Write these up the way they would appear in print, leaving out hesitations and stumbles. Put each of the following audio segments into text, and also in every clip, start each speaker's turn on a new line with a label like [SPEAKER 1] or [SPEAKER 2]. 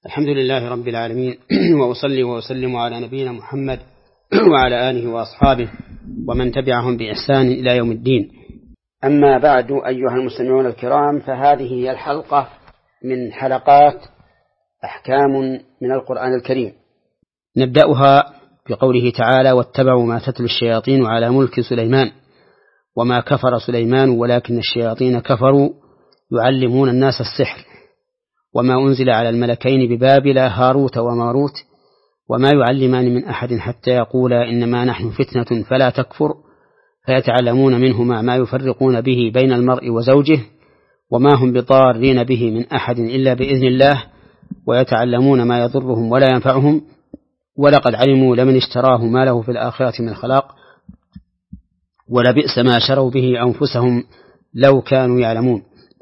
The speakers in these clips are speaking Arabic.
[SPEAKER 1] الحمد لله رب العالمين وأصلي وأسلم على نبينا محمد وعلى آله وأصحابه ومن تبعهم بإحسان إلى يوم الدين. أما بعد أيها المستمعون الكرام، فهذه هي الحلقة من حلقات أحكام من القرآن الكريم. نبدأها بقوله تعالى: واتبعوا ما تتلو الشياطين على ملك سليمان وما كفر سليمان ولكن الشياطين كفروا يعلمون الناس السحر وما أنزل على الملكين ببابل هاروت وماروت وما يعلمان من أحد حتى يقولا إنما نحن فتنة فلا تكفر فيتعلمون منهما ما يفرقون به بين المرء وزوجه وما هم بضارين به من أحد إلا بإذن الله ويتعلمون ما يضرهم ولا ينفعهم ولقد علموا لمن اشتراه ما له في الآخرة من خلاق ولبئس ما شروا به أنفسهم لو كانوا يعلمون.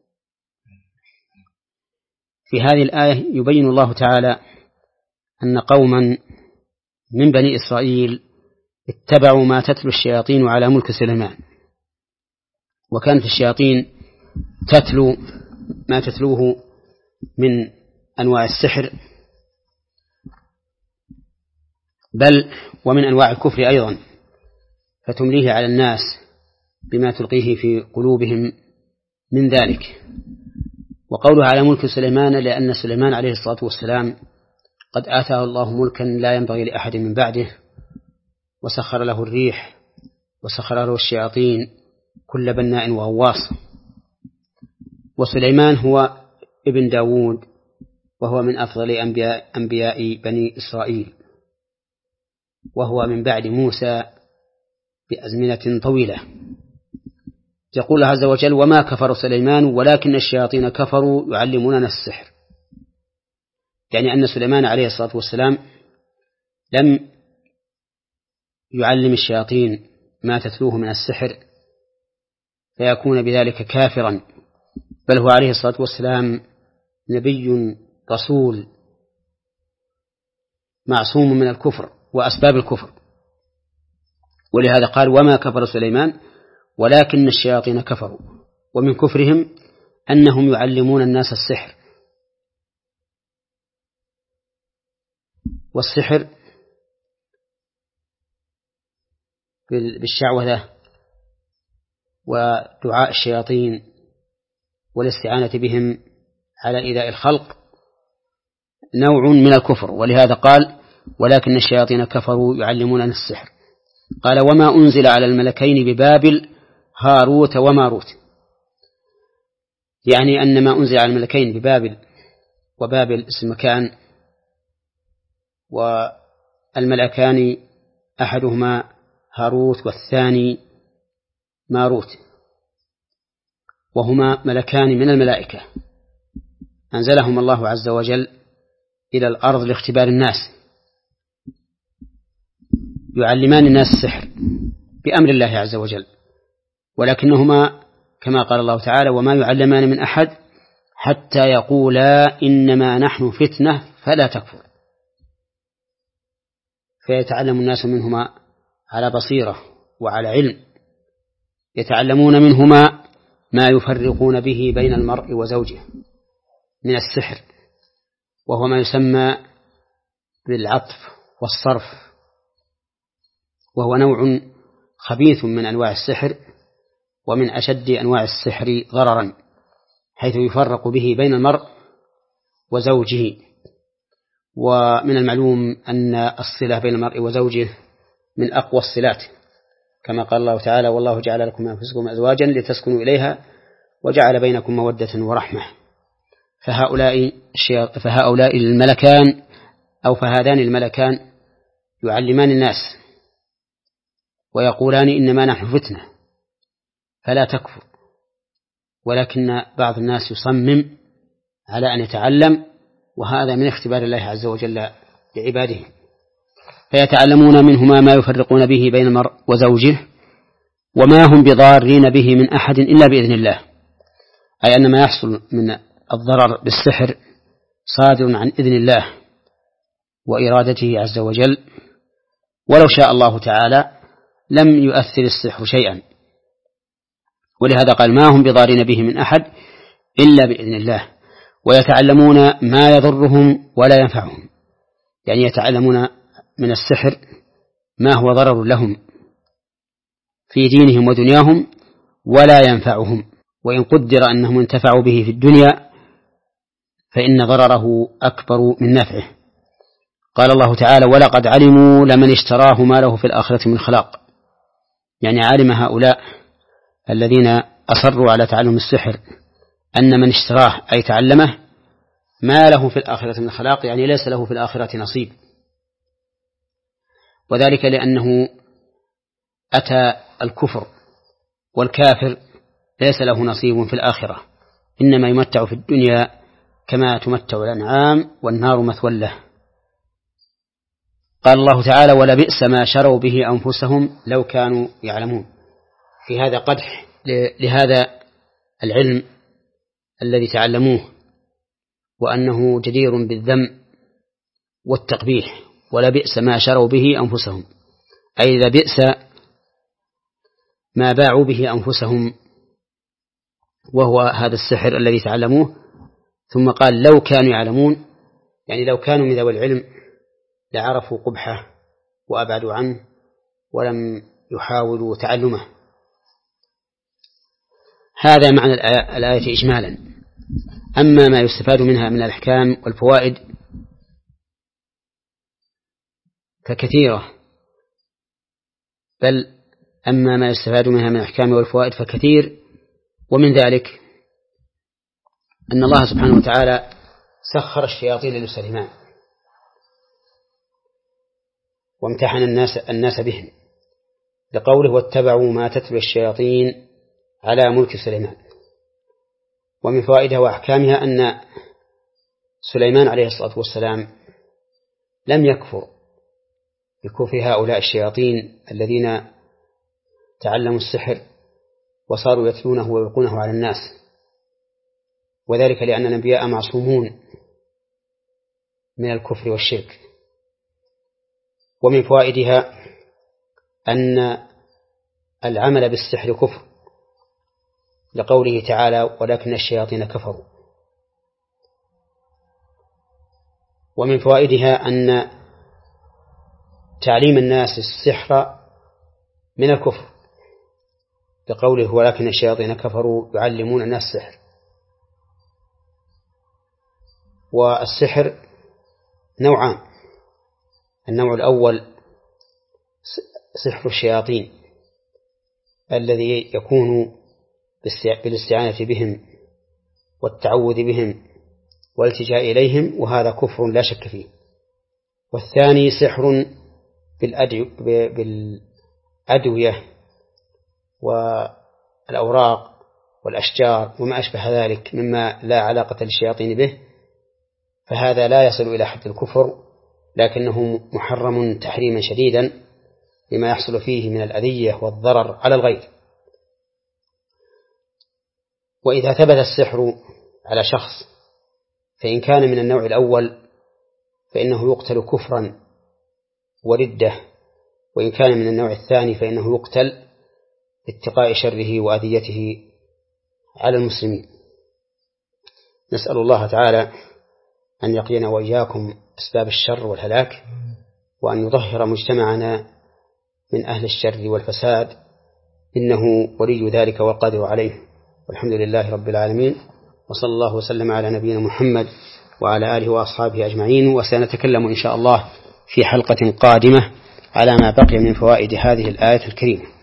[SPEAKER 1] في هذه الآية يبين الله تعالى أن قوما من بني إسرائيل اتبعوا ما تتلو الشياطين على ملك سليمان، وكانت الشياطين تتلو ما تتلوه من أنواع السحر بل ومن أنواع الكفر أيضا، فتمليه على الناس بما تلقيه في قلوبهم من ذلك. وقوله على ملك سليمان لأن سليمان عليه الصلاة والسلام قد آتاه الله ملكا لا ينبغي لأحد من بعده، وسخر له الريح وسخر له الشياطين كل بناء وغواص. وسليمان هو ابن داود وهو من أفضل أنبياء بني إسرائيل، وهو من بعد موسى بأزمنة طويلة. يقول عز وجل: وما كفر سليمان ولكن الشياطين كفروا يعلموننا السحر، يعني أن سليمان عليه الصلاة والسلام لم يعلم الشياطين ما تتلوه من السحر فيكون بذلك كافرا، بل هو عليه الصلاة والسلام نبي رسول معصوم من الكفر وأسباب الكفر. ولهذا قال: وما كفر سليمان ولكن الشياطين كفروا. ومن كفرهم أنهم يعلمون الناس السحر، والسحر بالشعوذة ودعاء الشياطين والاستعانة بهم على إيذاء الخلق نوع من الكفر. ولهذا قال: ولكن الشياطين كفروا يعلمون السحر. قال: وما أنزل على الملكين ببابل هاروت وماروت، يعني أن ما أنزل على الملكين ببابل، وبابل اسم مكان، والملكان أحدهما هاروت والثاني ماروت، وهما ملكان من الملائكة أنزلهم الله عز وجل إلى الأرض لاختبار الناس، يعلمان الناس السحر بأمر الله عز وجل، ولكنهما كما قال الله تعالى: وما يعلمان من أحد حتى يقولا إنما نحن فتنة فلا تكفر. فيتعلم الناس منهما على بصيرة وعلى علم، يتعلمون منهما ما يفرقون به بين المرء وزوجه من السحر، وهو ما يسمى بالعطف والصرف، وهو نوع خبيث من أنواع السحر ومن أشد أنواع السحر ضررا، حيث يفرق به بين المرء وزوجه. ومن المعلوم أن الصلة بين المرء وزوجه من أقوى الصلات، كما قال الله تعالى: والله جعل لكم من أنفسكم أزواجا لتسكنوا إليها وجعل بينكم مودة ورحمة. فهؤلاء الملكان أو فهذان الملكان يعلمان الناس ويقولان إنما نحن فتنة فلا تكفر، ولكن بعض الناس يصمم على أن يتعلم، وهذا من اختبار الله عز وجل لعباده. فيتعلمون منهما ما يفرقون به بين المرء وزوجه وما هم بضارين به من أحد إلا بإذن الله، أي أن ما يحصل من الضرر بالسحر صادر عن إذن الله وإرادته عز وجل، ولو شاء الله تعالى لم يؤثر السحر شيئا. ولهذا قال: ما هم بضارين به من أحد إلا بإذن الله. ويتعلمون ما يضرهم ولا ينفعهم، يعني يتعلمون من السحر ما هو ضرر لهم في دينهم ودنياهم ولا ينفعهم، وإن قدر أنهم انتفعوا به في الدنيا فإن ضرره أكبر من نفعه. قال الله تعالى: ولقد علموا لمن اشتراه ما له في الآخرة من خلاق، يعني علم هؤلاء الذين أصروا على تعلم السحر أن من اشتراه أي تعلمه ما له في الآخرة من خلاق، يعني ليس له في الآخرة نصيب، وذلك لأنه أتى الكفر، والكافر ليس له نصيب في الآخرة، إنما يمتع في الدنيا كما تمتع الأنعام والنار مثوى له. قال الله تعالى: ولبئس ما شروا به أنفسهم لو كانوا يعلمون. في هذا قدح لهذا العلم الذي تعلموه، وأنه جدير بالذم والتقبيح. ولبئس ما شروا به أنفسهم، أي لبئس ما باعوا به أنفسهم، وهو هذا السحر الذي تعلموه. ثم قال: لو كانوا يعلمون، يعني لو كانوا من ذوي العلم لعرفوا قبحه وأبعدوا عنه ولم يحاولوا تعلمه. هذا معنى الآية إجمالا. أما ما يستفاد منها من الأحكام والفوائد فكثيرة، بل أما ما يستفاد منها من الأحكام والفوائد فكثير، ومن ذلك أن الله سبحانه وتعالى سخر الشياطين لسليمان وامتحن الناس بهم، لقوله: واتبعوا ما تتلو الشياطين على ملك سليمان. ومن فوائدها وأحكامها أن سليمان عليه الصلاة والسلام لم يكفر بكفر هؤلاء الشياطين الذين تعلموا السحر وصاروا يتلونه ويلقونه على الناس، وذلك لأن الأنبياء معصومون من الكفر والشرك. ومن فوائدها أن العمل بالسحر كفر، لقوله تعالى: ولكن الشياطين كفروا. ومن فوائدها أن تعليم الناس السحر من الكفر، لقوله: ولكن الشياطين كفروا يعلمون الناس السحر. والسحر نوعان: النوع الأول سحر الشياطين الذي يكون بالاستعانة بهم والتعوذ بهم والالتجاء إليهم، وهذا كفر لا شك فيه. والثاني سحر بالأدوية والأوراق والأشجار وما أشبه ذلك مما لا علاقة للشياطين به، فهذا لا يصل إلى حد الكفر، لكنه محرم تحريما شديدا لما يحصل فيه من الأذية والضرر على الغير. وإذا ثبت السحر على شخص فإن كان من النوع الأول فإنه يقتل كفرا وردة، وإن كان من النوع الثاني فإنه يقتل اتقاء شره وأذيته على المسلمين. نسأل الله تعالى أن يقينا وإياكم أسباب الشر والهلاك، وأن يطهر مجتمعنا من أهل الشر والفساد، إنه ولي ذلك والقادر عليه. والحمد لله رب العالمين، وصلى الله وسلم على نبينا محمد وعلى آله وأصحابه أجمعين. وسنتكلم إن شاء الله في حلقة قادمة على ما بقي من فوائد هذه الآية الكريمة.